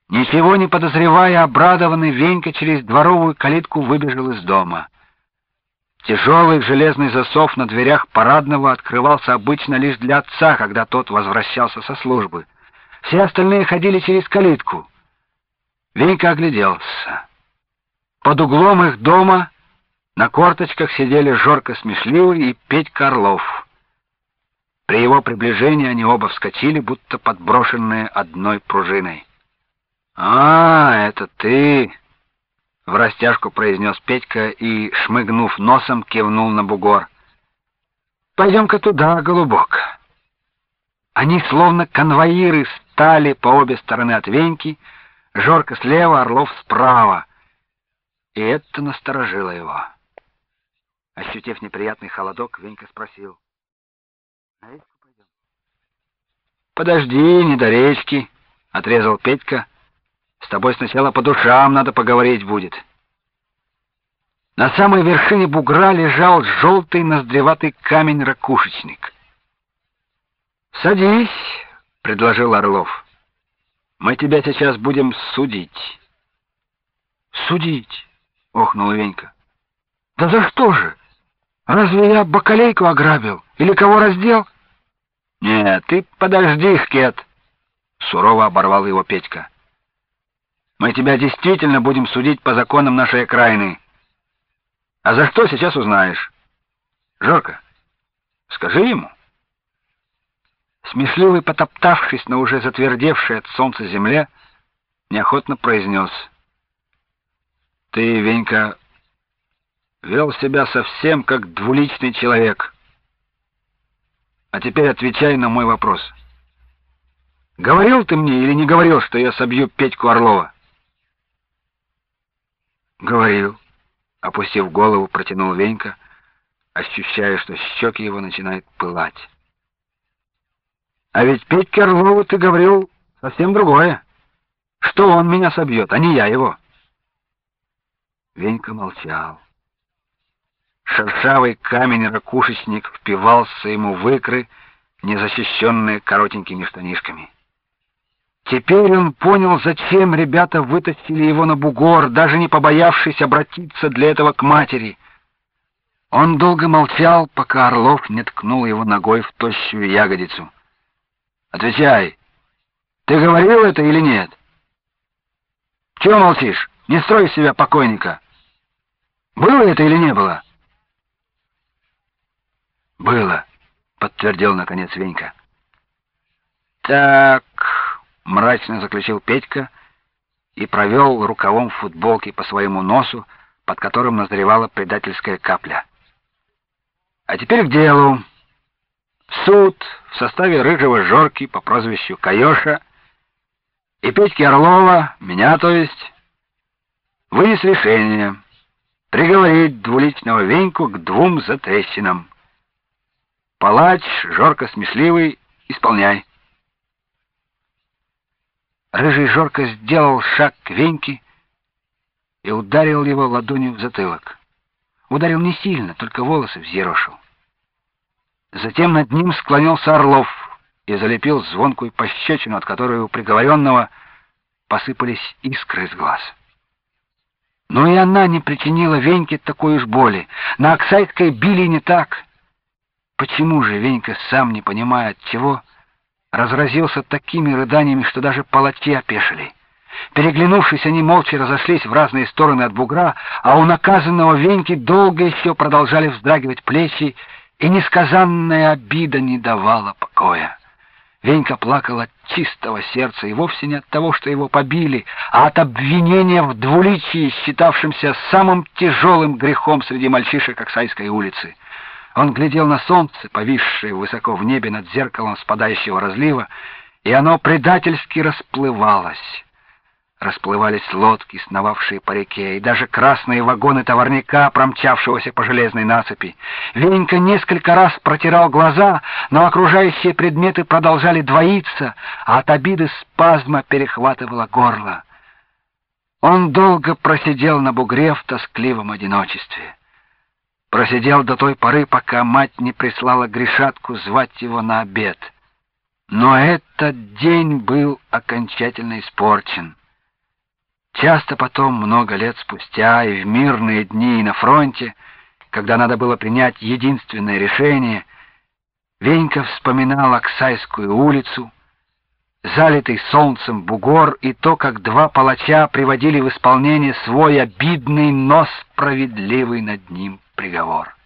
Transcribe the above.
Ничего не подозревая, обрадованный Венька через дворовую калитку выбежал из дома. Тяжелый железный засов на дверях парадного открывался обычно лишь для отца, когда тот возвращался со службы. Все остальные ходили через калитку. Венька огляделся. Под углом их дома на корточках сидели Жорко Смешливый и Петька Орлов. При его приближении они оба вскочили, будто подброшенные одной пружиной. «А, это ты!» — врастяжку произнес Петька и, шмыгнув носом, кивнул на бугор. «Пойдем-ка туда, голубок». Они, словно конвоиры, стали по обе стороны от Веньки, Жорко слева, Орлов справа. И это насторожило его. Ощутив неприятный холодок, Венька спросил: «На речку пойдем?» «Подожди, не до речки», — отрезал Петька. «С тобой сначала по душам надо поговорить будет». На самой вершине бугра лежал желтый ноздреватый камень-ракушечник. «Садись», — предложил Орлов. «Мы тебя сейчас будем судить». «Судить?» — охнул Венька. «Да за что же? Разве я бакалейку ограбил или кого раздел?» «Нет, ты подожди, Шкет», — сурово оборвал его Петька. «Мы тебя действительно будем судить по законам нашей окраины. А за что, сейчас узнаешь. Жорко, скажи ему». Смешливый, потоптавшись на уже затвердевшей от солнца земле, неохотно произнес: «Ты, Венька, вел себя совсем как двуличный человек. А теперь отвечай на мой вопрос. Говорил ты мне или не говорил, что я собью Петьку Орлова?» «Говорил», — опустив голову, протянул Венька, ощущая, что щеки его начинают пылать. «А ведь Петьке Орлову ты говорил совсем другое. Что он меня собьет, а не я его». Венька молчал. Шершавый камень-ракушечник впивался ему в икры, не защищенные коротенькими штанишками. Теперь он понял, зачем ребята вытащили его на бугор, даже не побоявшись обратиться для этого к матери. Он долго молчал, пока Орлов не ткнул его ногой в тощую ягодицу. «Отвечай, ты говорил это или нет? Чего молчишь? Не строй из себя покойника. Было это или не было?» «Было», — подтвердил наконец Венька. «Так», — мрачно заключил Петька и провел рукавом футболки по своему носу, под которым назревала предательская капля. «А теперь к делу. Суд в составе рыжего Жорки по прозвищу Каёша и Петьки Орлова, меня то есть, вынес решение приговорить двуличного Веньку к 2 затрещинам. Палач, Жорко Смешливый, исполняй». Рыжий Жорко сделал шаг к Веньке и ударил его ладонью в затылок. Ударил не сильно, только волосы взъерошил. Затем над ним склонился Орлов и залепил звонкую пощечину, от которой у приговоренного посыпались искры из глаз. Но и она не причинила Веньке такой уж боли. На Аксайской били не так. Почему же Венька, сам не понимая отчего, разразился такими рыданиями, что даже палачи опешили? Переглянувшись, они молча разошлись в разные стороны от бугра, а у наказанного Веньки долго еще продолжали вздрагивать плечи, и несказанная обида не давала покоя. Венька плакал от чистого сердца, и вовсе не от того, что его побили, а от обвинения в двуличии, считавшемся самым тяжелым грехом среди мальчишек Аксайской улицы. Он глядел на солнце, повисшее высоко в небе над зеркалом спадающего разлива, и оно предательски расплывалось. Расплывались лодки, сновавшие по реке, и даже красные вагоны товарняка, промчавшегося по железной насыпи. Венька несколько раз протирал глаза, но окружающие предметы продолжали двоиться, а от обиды спазма перехватывало горло. Он долго просидел на бугре в тоскливом одиночестве. Просидел до той поры, пока мать не прислала Гришатку звать его на обед. Но этот день был окончательно испорчен. Часто потом, много лет спустя, и в мирные дни, и на фронте, когда надо было принять единственное решение, Венька вспоминал Аксайскую улицу, залитый солнцем бугор и то, как два палача приводили в исполнение свой обидный, но справедливый над ним приговор.